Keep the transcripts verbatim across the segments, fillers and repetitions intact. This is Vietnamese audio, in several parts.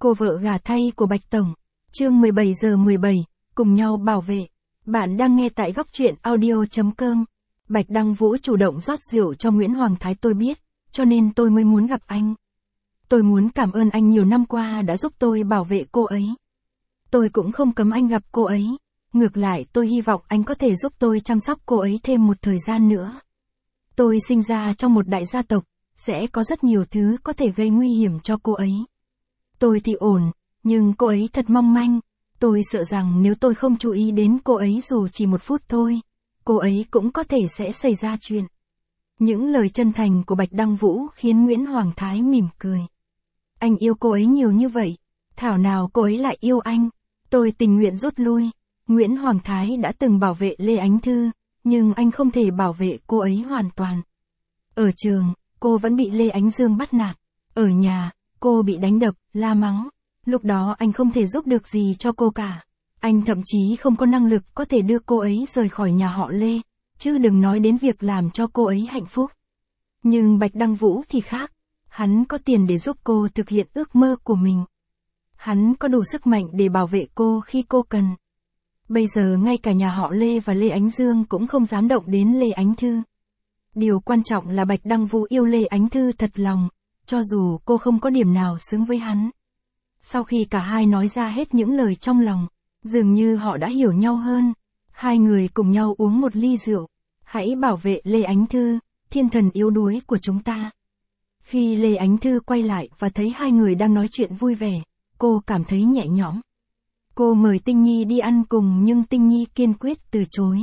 Cô vợ gả thay của Bạch Tổng. Chương mười bảy giờ mười bảy, cùng nhau bảo vệ. Bạn đang nghe tại góc truyện audio chấm com. Bạch Đăng Vũ chủ động rót rượu cho Nguyễn Hoàng Thái, tôi biết, cho nên tôi mới muốn gặp anh. Tôi muốn cảm ơn anh nhiều năm qua đã giúp tôi bảo vệ cô ấy. Tôi cũng không cấm anh gặp cô ấy. Ngược lại, tôi hy vọng anh có thể giúp tôi chăm sóc cô ấy thêm một thời gian nữa. Tôi sinh ra trong một đại gia tộc, sẽ có rất nhiều thứ có thể gây nguy hiểm cho cô ấy. Tôi thì ổn, nhưng cô ấy thật mong manh. Tôi sợ rằng nếu tôi không chú ý đến cô ấy dù chỉ một phút thôi, cô ấy cũng có thể sẽ xảy ra chuyện. Những lời chân thành của Bạch Đăng Vũ khiến Nguyễn Hoàng Thái mỉm cười. Anh yêu cô ấy nhiều như vậy, thảo nào cô ấy lại yêu anh. Tôi tình nguyện rút lui. Nguyễn Hoàng Thái đã từng bảo vệ Lê Ánh Thư, nhưng anh không thể bảo vệ cô ấy hoàn toàn. Ở trường, cô vẫn bị Lê Ánh Dương bắt nạt. Ở nhà, cô bị đánh đập, la mắng. Lúc đó anh không thể giúp được gì cho cô cả. Anh thậm chí không có năng lực có thể đưa cô ấy rời khỏi nhà họ Lê, chứ đừng nói đến việc làm cho cô ấy hạnh phúc. Nhưng Bạch Đăng Vũ thì khác. Hắn có tiền để giúp cô thực hiện ước mơ của mình. Hắn có đủ sức mạnh để bảo vệ cô khi cô cần. Bây giờ ngay cả nhà họ Lê và Lê Ánh Dương cũng không dám động đến Lê Ánh Thư. Điều quan trọng là Bạch Đăng Vũ yêu Lê Ánh Thư thật lòng, cho dù cô không có điểm nào xứng với hắn. Sau khi cả hai nói ra hết những lời trong lòng, dường như họ đã hiểu nhau hơn. Hai người cùng nhau uống một ly rượu. Hãy bảo vệ Lê Ánh Thư, thiên thần yếu đuối của chúng ta. Khi Lê Ánh Thư quay lại và thấy hai người đang nói chuyện vui vẻ, cô cảm thấy nhẹ nhõm. Cô mời Tinh Nhi đi ăn cùng nhưng Tinh Nhi kiên quyết từ chối.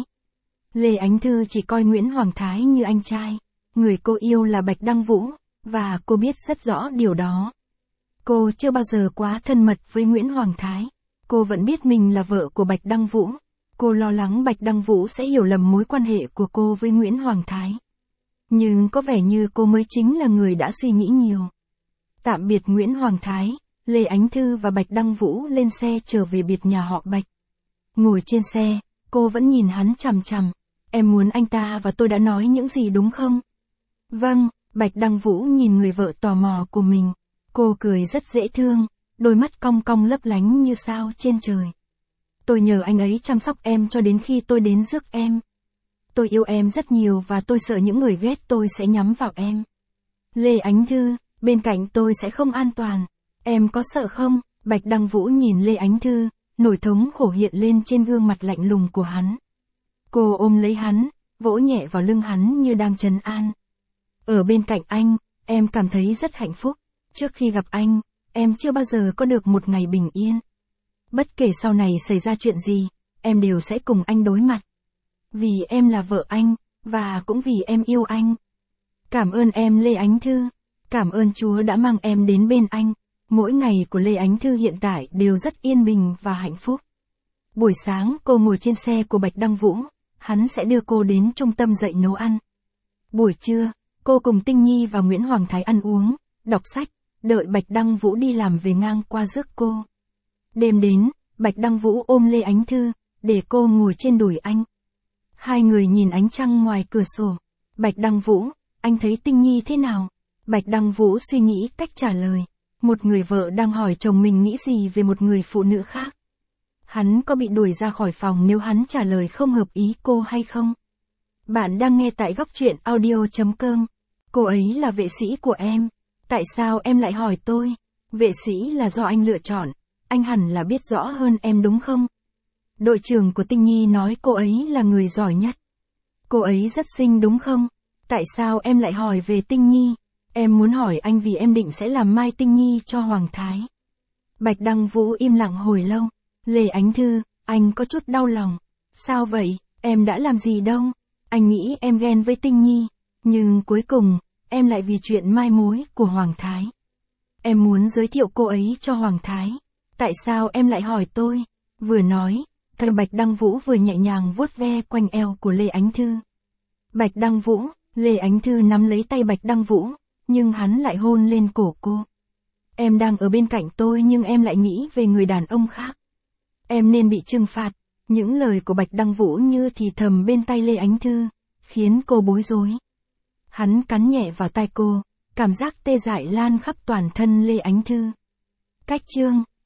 Lê Ánh Thư chỉ coi Nguyễn Hoàng Thái như anh trai. Người cô yêu là Bạch Đăng Vũ, và cô biết rất rõ điều đó. Cô chưa bao giờ quá thân mật với Nguyễn Hoàng Thái. Cô vẫn biết mình là vợ của Bạch Đăng Vũ. Cô lo lắng Bạch Đăng Vũ sẽ hiểu lầm mối quan hệ của cô với Nguyễn Hoàng Thái. Nhưng có vẻ như cô mới chính là người đã suy nghĩ nhiều. Tạm biệt Nguyễn Hoàng Thái, Lê Ánh Thư và Bạch Đăng Vũ lên xe trở về biệt nhà họ Bạch. Ngồi trên xe, cô vẫn nhìn hắn chằm chằm. Em muốn anh ta và tôi đã nói những gì đúng không? Vâng, Bạch Đăng Vũ nhìn người vợ tò mò của mình. Cô cười rất dễ thương, đôi mắt cong cong lấp lánh như sao trên trời. Tôi nhờ anh ấy chăm sóc em cho đến khi tôi đến rước em. Tôi yêu em rất nhiều và tôi sợ những người ghét tôi sẽ nhắm vào em. Lê Ánh Thư, bên cạnh tôi sẽ không an toàn. Em có sợ không? Bạch Đăng Vũ nhìn Lê Ánh Thư, nỗi thống khổ hiện lên trên gương mặt lạnh lùng của hắn. Cô ôm lấy hắn, vỗ nhẹ vào lưng hắn như đang trấn an. Ở bên cạnh anh, em cảm thấy rất hạnh phúc. Trước khi gặp anh, em chưa bao giờ có được một ngày bình yên. Bất kể sau này xảy ra chuyện gì, em đều sẽ cùng anh đối mặt. Vì em là vợ anh, và cũng vì em yêu anh. Cảm ơn em Lê Ánh Thư. Cảm ơn Chúa đã mang em đến bên anh. Mỗi ngày của Lê Ánh Thư hiện tại đều rất yên bình và hạnh phúc. Buổi sáng cô ngồi trên xe của Bạch Đăng Vũ, hắn sẽ đưa cô đến trung tâm dạy nấu ăn. Buổi trưa, cô cùng Tinh Nhi và Nguyễn Hoàng Thái ăn uống, đọc sách, đợi Bạch Đăng Vũ đi làm về ngang qua rước cô. Đêm đến, Bạch Đăng Vũ ôm Lê Ánh Thư, để cô ngồi trên đùi anh. Hai người nhìn ánh trăng ngoài cửa sổ. Bạch Đăng Vũ, anh thấy Tinh Nhi thế nào? Bạch Đăng Vũ suy nghĩ cách trả lời. Một người vợ đang hỏi chồng mình nghĩ gì về một người phụ nữ khác. Hắn có bị đuổi ra khỏi phòng nếu hắn trả lời không hợp ý cô hay không? Bạn đang nghe tại góc truyện audio chấm com. Cô ấy là vệ sĩ của em. Tại sao em lại hỏi tôi? Vệ sĩ là do anh lựa chọn. Anh hẳn là biết rõ hơn em đúng không? Đội trưởng của Tinh Nhi nói cô ấy là người giỏi nhất. Cô ấy rất xinh đúng không? Tại sao em lại hỏi về Tinh Nhi? Em muốn hỏi anh vì em định sẽ làm mai Tinh Nhi cho Hoàng Thái. Bạch Đăng Vũ im lặng hồi lâu. Lê Ánh Thư, anh có chút đau lòng. Sao vậy? Em đã làm gì đâu? Anh nghĩ em ghen với Tinh Nhi. Nhưng cuối cùng, em lại vì chuyện mai mối của Hoàng Thái. Em muốn giới thiệu cô ấy cho Hoàng Thái. Tại sao em lại hỏi tôi? Vừa nói, thầy Bạch Đăng Vũ vừa nhẹ nhàng vuốt ve quanh eo của Lê Ánh Thư. Bạch Đăng Vũ, Lê Ánh Thư nắm lấy tay Bạch Đăng Vũ, nhưng hắn lại hôn lên cổ cô. Em đang ở bên cạnh tôi nhưng em lại nghĩ về người đàn ông khác. Em nên bị trừng phạt. Những lời của Bạch Đăng Vũ như thì thầm bên tai Lê Ánh Thư, khiến cô bối rối. Hắn cắn nhẹ vào tai cô, cảm giác tê dại lan khắp toàn thân Lê Ánh Thư. Cách chương